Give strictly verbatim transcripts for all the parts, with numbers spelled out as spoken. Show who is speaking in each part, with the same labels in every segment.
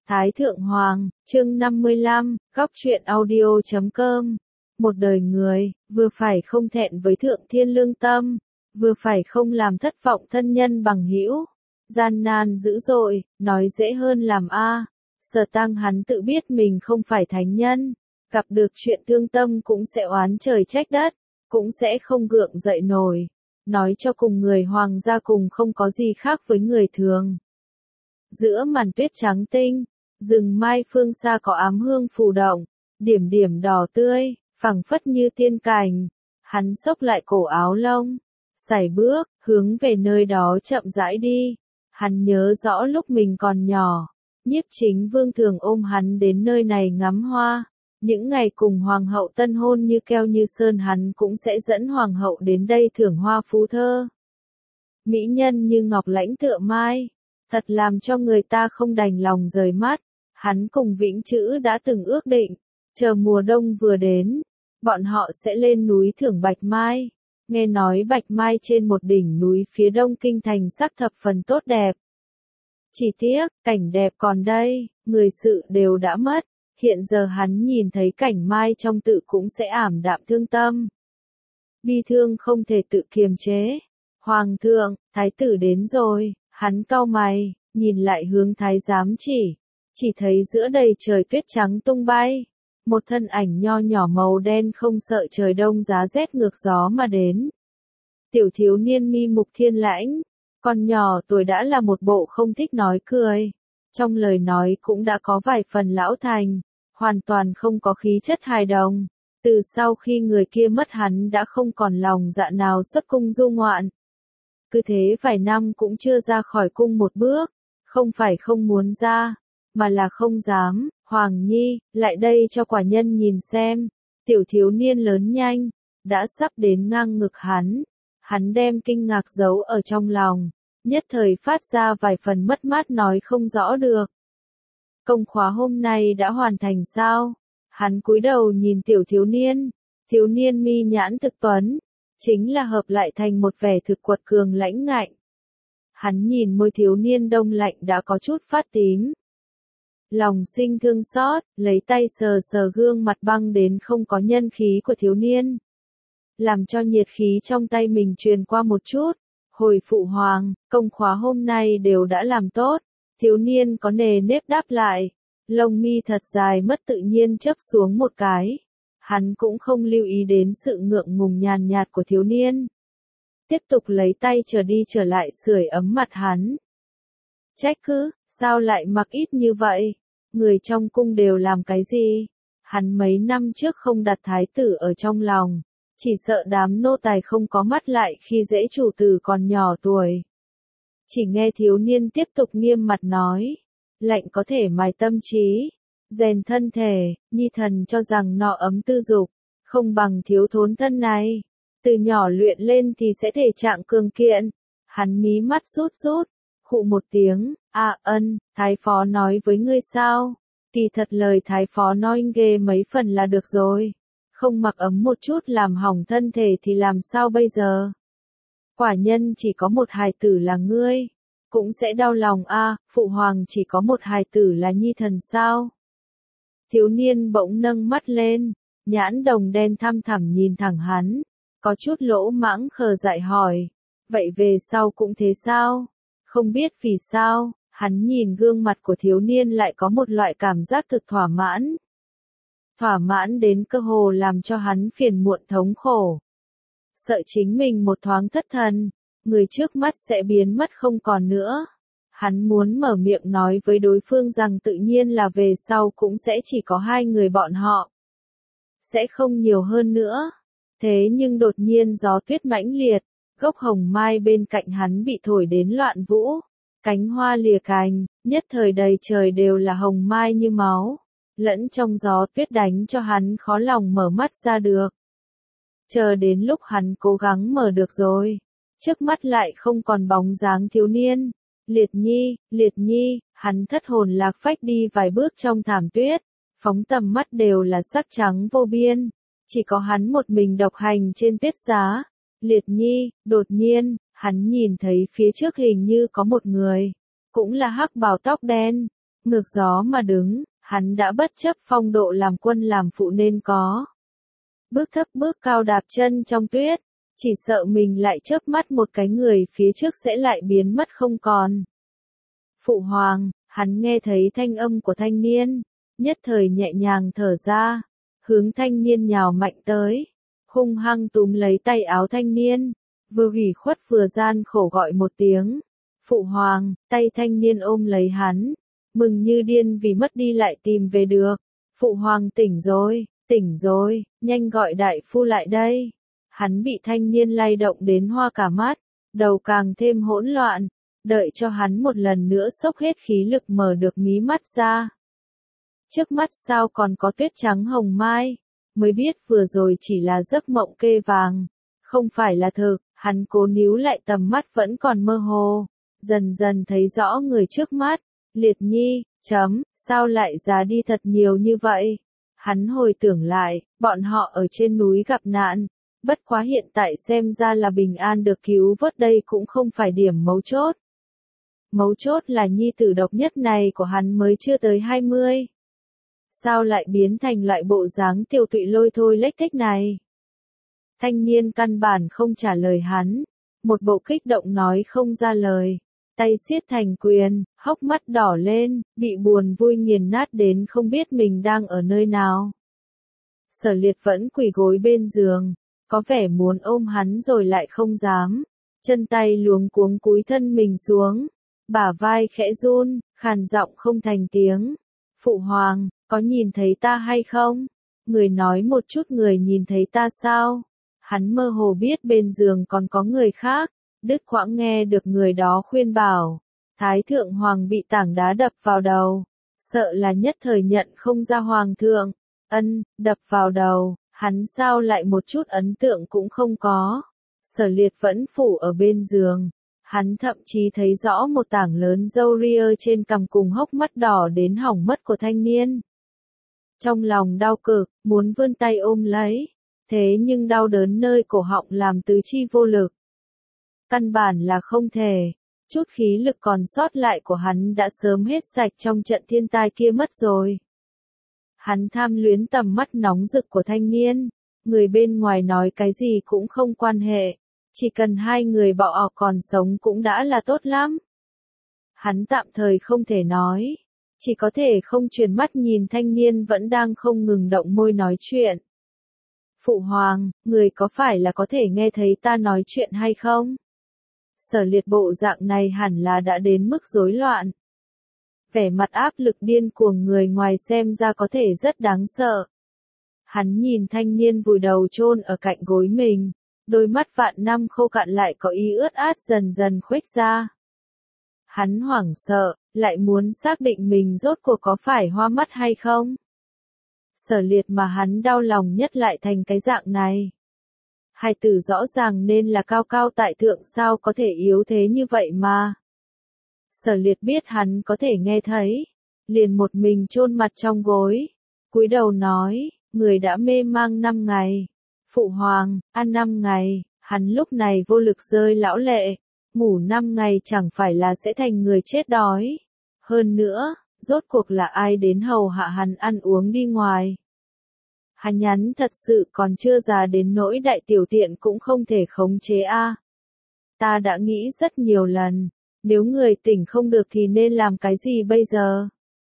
Speaker 1: Thái Thượng Hoàng, chương năm mươi lăm, góc truyện audio chấm com. Một đời người, vừa phải không thẹn với thượng thiên lương tâm, vừa phải không làm thất vọng thân nhân bằng hữu. Gian nan dữ dội, nói dễ hơn làm a. Sở Tăng hắn tự biết mình không phải thánh nhân, gặp được chuyện thương tâm cũng sẽ oán trời trách đất, cũng sẽ không gượng dậy nổi. Nói cho cùng người hoàng gia cùng không có gì khác với người thường. Giữa màn tuyết trắng tinh, rừng mai phương xa có ám hương phù động, điểm điểm đỏ tươi, phẳng phất như tiên cảnh. Hắn xốc lại cổ áo lông, sải bước, hướng về nơi đó chậm rãi đi. Hắn nhớ rõ lúc mình còn nhỏ, Nhiếp Chính Vương thường ôm hắn đến nơi này ngắm hoa. Những ngày cùng hoàng hậu tân hôn như keo như sơn, hắn cũng sẽ dẫn hoàng hậu đến đây thưởng hoa phú thơ. Mỹ nhân như ngọc lãnh tựa mai, thật làm cho người ta không đành lòng rời mắt. Hắn cùng Vĩnh Chữ đã từng ước định, chờ mùa đông vừa đến, bọn họ sẽ lên núi thưởng bạch mai. Nghe nói bạch mai trên một đỉnh núi phía đông kinh thành sắc thập phần tốt đẹp. Chỉ tiếc, cảnh đẹp còn đây, người sự đều đã mất. Hiện giờ hắn nhìn thấy cảnh mai trong tự cũng sẽ ảm đạm thương tâm. Bi thương không thể tự kiềm chế. Hoàng thượng, thái tử đến rồi, hắn cau mày, nhìn lại hướng thái giám chỉ. Chỉ thấy giữa đầy trời tuyết trắng tung bay. Một thân ảnh nho nhỏ màu đen không sợ trời đông giá rét ngược gió mà đến. Tiểu thiếu niên mi mục thiên lãnh, còn nhỏ tuổi đã là một bộ không thích nói cười. Trong lời nói cũng đã có vài phần lão thành, hoàn toàn không có khí chất hài đồng. Từ sau khi người kia mất hắn đã không còn lòng dạ nào xuất cung du ngoạn. Cứ thế vài năm cũng chưa ra khỏi cung một bước, không phải không muốn ra, mà là không dám. Hoàng Nhi, lại đây cho quả nhân nhìn xem. Tiểu thiếu niên lớn nhanh, đã sắp đến ngang ngực hắn. Hắn đem kinh ngạc giấu ở trong lòng, nhất thời phát ra vài phần mất mát nói không rõ được. Công khóa hôm nay đã hoàn thành sao? Hắn cúi đầu nhìn tiểu thiếu niên, thiếu niên mi nhãn thực tuấn, chính là hợp lại thành một vẻ thực quật cường lãnh ngạnh. Hắn nhìn môi thiếu niên đông lạnh đã có chút phát tím. Lòng sinh thương xót, lấy tay sờ sờ gương mặt băng đến không có nhân khí của thiếu niên. Làm cho nhiệt khí trong tay mình truyền qua một chút. Hồi phụ hoàng, công khóa hôm nay đều đã làm tốt. Thiếu niên có nề nếp đáp lại. Lông mi thật dài mất tự nhiên chớp xuống một cái. Hắn cũng không lưu ý đến sự ngượng ngùng nhàn nhạt của thiếu niên. Tiếp tục lấy tay trở đi trở lại sưởi ấm mặt hắn. Trách cứ, sao lại mặc ít như vậy? Người trong cung đều làm cái gì? Hắn mấy năm trước không đặt thái tử ở trong lòng. Chỉ sợ đám nô tài không có mắt lại khi dễ chủ tử còn nhỏ tuổi. Chỉ nghe thiếu niên tiếp tục nghiêm mặt nói. Lạnh có thể mài tâm trí, rèn thân thể, nhi thần cho rằng nọ ấm tư dục, không bằng thiếu thốn thân này. Từ nhỏ luyện lên thì sẽ thể trạng cường kiện. Hắn mí mắt rút rút, khụ một tiếng, à ân, thái phó nói với ngươi sao? Kỳ thật lời thái phó nói ghê mấy phần là được rồi. Không mặc ấm một chút làm hỏng thân thể thì làm sao bây giờ? Quả nhân chỉ có một hài tử là ngươi. Cũng sẽ đau lòng a, à, phụ hoàng chỉ có một hài tử là nhi thần sao? Thiếu niên bỗng nâng mắt lên, nhãn đồng đen thăm thẳm nhìn thẳng hắn, có chút lỗ mãng khờ dại hỏi, vậy về sau cũng thế sao? Không biết vì sao, hắn nhìn gương mặt của thiếu niên lại có một loại cảm giác thực thỏa mãn. Thỏa mãn đến cơ hồ làm cho hắn phiền muộn thống khổ. Sợ chính mình một thoáng thất thần, người trước mắt sẽ biến mất không còn nữa. Hắn muốn mở miệng nói với đối phương rằng tự nhiên là về sau cũng sẽ chỉ có hai người bọn họ. Sẽ không nhiều hơn nữa. Thế nhưng đột nhiên gió tuyết mãnh liệt, gốc hồng mai bên cạnh hắn bị thổi đến loạn vũ. Cánh hoa lìa cành, nhất thời đầy trời đều là hồng mai như máu. Lẫn trong gió tuyết đánh cho hắn khó lòng mở mắt ra được. Chờ đến lúc hắn cố gắng mở được rồi. Trước mắt lại không còn bóng dáng thiếu niên. Liệt nhi, liệt nhi, hắn thất hồn lạc phách đi vài bước trong thảm tuyết. Phóng tầm mắt đều là sắc trắng vô biên. Chỉ có hắn một mình độc hành trên tuyết giá. Liệt nhi, đột nhiên, hắn nhìn thấy phía trước hình như có một người. Cũng là hắc bào tóc đen. Ngược gió mà đứng, hắn đã bất chấp phong độ làm quân làm phụ nên có. Bước thấp bước cao đạp chân trong tuyết, chỉ sợ mình lại chớp mắt một cái người phía trước sẽ lại biến mất không còn. Phụ hoàng, hắn nghe thấy thanh âm của thanh niên, nhất thời nhẹ nhàng thở ra, hướng thanh niên nhào mạnh tới, hung hăng túm lấy tay áo thanh niên, vừa ủy khuất vừa gian khổ gọi một tiếng. Phụ hoàng, tay thanh niên ôm lấy hắn, mừng như điên vì mất đi lại tìm về được. Phụ hoàng tỉnh rồi, tỉnh rồi, nhanh gọi đại phu lại đây. Hắn bị thanh niên lay động đến hoa cả mắt, đầu càng thêm hỗn loạn, đợi cho hắn một lần nữa xốc hết khí lực mở được mí mắt ra. Trước mắt sao còn có tuyết trắng hồng mai, mới biết vừa rồi chỉ là giấc mộng kê vàng, không phải là thực. Hắn cố níu lại tầm mắt vẫn còn mơ hồ, dần dần thấy rõ người trước mắt. Liệt Nhi, chấm, sao lại già đi thật nhiều như vậy? Hắn hồi tưởng lại, bọn họ ở trên núi gặp nạn, bất quá hiện tại xem ra là bình an được cứu vớt, đây cũng không phải điểm mấu chốt. Mấu chốt là nhi tử độc nhất này của hắn mới chưa tới hai mươi. Sao lại biến thành loại bộ dáng tiêu tụy lôi thôi lếch thếch này? Thanh niên căn bản không trả lời hắn, một bộ kích động nói không ra lời, tay siết thành quyền, hốc mắt đỏ lên, bị buồn vui nghiền nát đến không biết mình đang ở nơi nào. Sở Liệt vẫn quỳ gối bên giường, có vẻ muốn ôm hắn rồi lại không dám, chân tay luống cuống cúi thân mình xuống, bả vai khẽ run, khàn giọng không thành tiếng. Phụ hoàng, có nhìn thấy ta hay không? Người nói một chút, người nhìn thấy ta sao? Hắn mơ hồ biết bên giường còn có người khác, đứt quãng nghe được người đó khuyên bảo. Thái thượng hoàng bị tảng đá đập vào đầu, sợ là nhất thời nhận không ra hoàng thượng. Ân, đập vào đầu, hắn sao lại một chút ấn tượng cũng không có. Sở Liệt vẫn phủ ở bên giường, hắn thậm chí thấy rõ một tảng lớn râu ria trên cằm cùng hốc mắt đỏ đến hỏng mất của thanh niên. Trong lòng đau cực, muốn vươn tay ôm lấy, thế nhưng đau đớn nơi cổ họng làm tứ chi vô lực. Căn bản là không thể, chút khí lực còn sót lại của hắn đã sớm hết sạch trong trận thiên tai kia mất rồi. Hắn tham luyến tầm mắt nóng rực của thanh niên, người bên ngoài nói cái gì cũng không quan hệ, chỉ cần hai người bọn họ còn sống cũng đã là tốt lắm. Hắn tạm thời không thể nói, chỉ có thể không chuyển mắt nhìn thanh niên vẫn đang không ngừng động môi nói chuyện. Phụ hoàng, người có phải là có thể nghe thấy ta nói chuyện hay không? Sở Liệt bộ dạng này hẳn là đã đến mức rối loạn. Vẻ mặt áp lực điên cuồng người ngoài xem ra có thể rất đáng sợ. Hắn nhìn thanh niên vùi đầu chôn ở cạnh gối mình, đôi mắt vạn năm khô cạn lại có ý ướt át dần dần khuếch ra. Hắn hoảng sợ, lại muốn xác định mình rốt cuộc có phải hoa mắt hay không. Sở Liệt mà hắn đau lòng nhất lại thành cái dạng này. Hài tử rõ ràng nên là cao cao tại thượng, sao có thể yếu thế như vậy mà. Sở Liệt biết hắn có thể nghe thấy, liền một mình chôn mặt trong gối, cúi đầu nói, người đã mê mang năm ngày. Phụ hoàng, ăn năm ngày, hắn lúc này vô lực rơi lão lệ, ngủ năm ngày chẳng phải là sẽ thành người chết đói. Hơn nữa, rốt cuộc là ai đến hầu hạ hắn ăn uống đi ngoài. Hắn nhắn thật sự còn chưa già đến nỗi đại tiểu tiện cũng không thể khống chế a. À. Ta đã nghĩ rất nhiều lần, nếu người tỉnh không được thì nên làm cái gì bây giờ?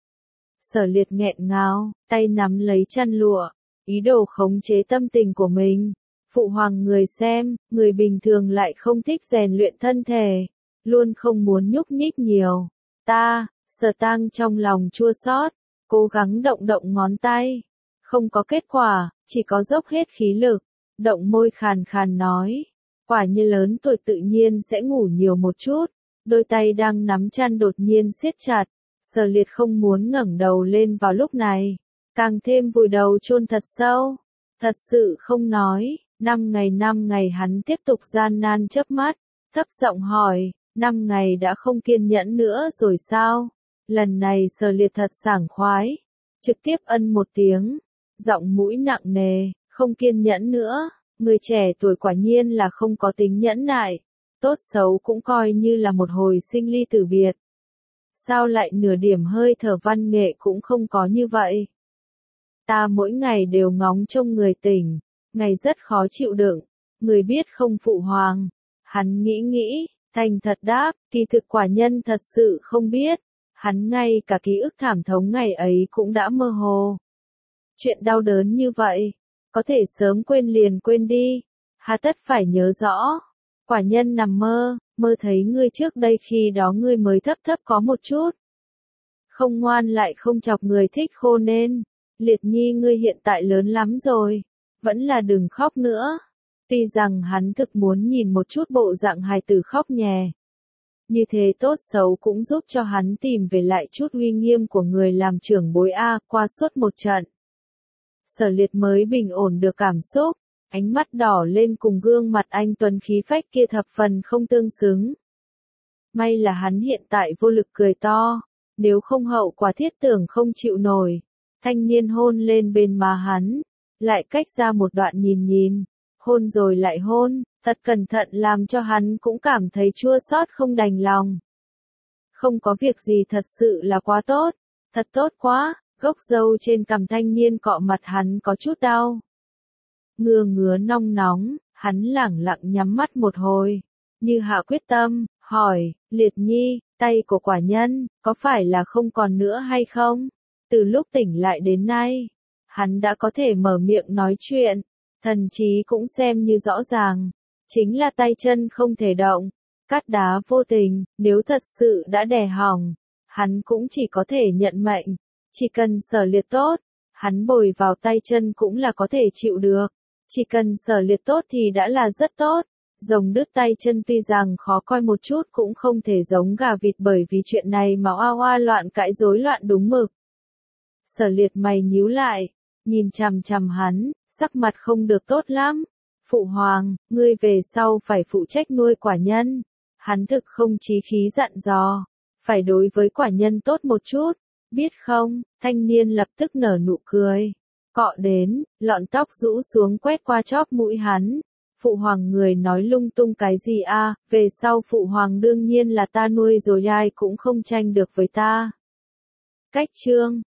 Speaker 1: Sở Liệt nghẹn ngào, tay nắm lấy chăn lụa, ý đồ khống chế tâm tình của mình. Phụ hoàng, người xem, người bình thường lại không thích rèn luyện thân thể, luôn không muốn nhúc nhích nhiều. Ta, Sở Tang trong lòng chua xót, cố gắng động động ngón tay. Không có kết quả, chỉ có dốc hết khí lực, động môi khàn khàn nói. Quả như lớn tuổi tự nhiên sẽ ngủ nhiều một chút, đôi tay đang nắm chăn đột nhiên siết chặt. Sở Liệt không muốn ngẩng đầu lên vào lúc này, càng thêm vùi đầu chôn thật sâu. Thật sự không nói, năm ngày năm ngày hắn tiếp tục gian nan chớp mắt, thấp giọng hỏi, năm ngày đã không kiên nhẫn nữa rồi sao? Lần này Sở Liệt thật sảng khoái, trực tiếp ân một tiếng, giọng mũi nặng nề, không kiên nhẫn nữa, người trẻ tuổi quả nhiên là không có tính nhẫn nại, tốt xấu cũng coi như là một hồi sinh ly tử biệt. sao lại nửa điểm hơi thở văn nghệ cũng không có như vậy? Ta mỗi ngày đều ngóng trông người tỉnh, ngày rất khó chịu đựng, người biết không phụ hoàng. Hắn nghĩ nghĩ, thành thật đáp, kỳ thực quả nhân thật sự không biết. Hắn ngay cả ký ức thảm thống ngày ấy cũng đã mơ hồ. Chuyện đau đớn như vậy, có thể sớm quên liền quên đi, hà tất phải nhớ rõ. Quả nhân nằm mơ, mơ thấy ngươi trước đây khi đó ngươi mới thấp thấp có một chút. Không ngoan lại không chọc người thích khô nên, Liệt Nhi ngươi hiện tại lớn lắm rồi, vẫn là đừng khóc nữa. Tuy rằng hắn thực muốn nhìn một chút bộ dạng hài tử khóc nhè. Như thế tốt xấu cũng giúp cho hắn tìm về lại chút uy nghiêm của người làm trưởng bối A qua suốt một trận. Sở Liệt mới bình ổn được cảm xúc, ánh mắt đỏ lên cùng gương mặt anh tuấn khí phách kia thập phần không tương xứng. May là hắn hiện tại vô lực cười to, nếu không hậu quả thiết tưởng không chịu nổi. Thanh niên hôn lên bên má hắn, lại cách ra một đoạn nhìn nhìn, hôn rồi lại hôn, thật cẩn thận làm cho hắn cũng cảm thấy chua xót không đành lòng. Không có việc gì thật sự là quá tốt, thật tốt quá, gốc râu trên cằm thanh niên cọ mặt hắn có chút đau. Ngứa ngứa nong nóng, hắn lẳng lặng nhắm mắt một hồi, như hạ quyết tâm, hỏi, Liệt Nhi, tay của quả nhân, có phải là không còn nữa hay không? Từ lúc tỉnh lại đến nay, hắn đã có thể mở miệng nói chuyện, thần trí cũng xem như rõ ràng, chính là tay chân không thể động, cát đá vô tình, nếu thật sự đã đè hỏng, hắn cũng chỉ có thể nhận mệnh, chỉ cần Sở Liệt tốt, hắn bồi vào tay chân cũng là có thể chịu được, chỉ cần Sở Liệt tốt thì đã là rất tốt. Rồng đứt tay chân tuy rằng khó coi một chút cũng không thể giống gà vịt bởi vì chuyện này mà oa oa loạn cãi rối loạn đúng mực. Sở Liệt mày nhíu lại, nhìn chằm chằm hắn, sắc mặt không được tốt lắm. Phụ hoàng, ngươi về sau phải phụ trách nuôi quả nhân. Hắn thực không chí khí dặn dò, phải đối với quả nhân tốt một chút, biết không? Thanh niên lập tức nở nụ cười, cọ đến, lọn tóc rũ xuống quét qua chóp mũi hắn. Phụ hoàng người nói lung tung cái gì a? Về sau phụ hoàng đương nhiên là ta nuôi rồi ai cũng không tranh được với ta. Cách chương